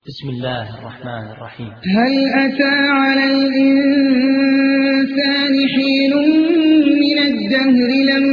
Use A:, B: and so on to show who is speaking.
A: بسم الله الرحمن الرحيم.
B: هل أتى على الإنسان حين من الدهر لم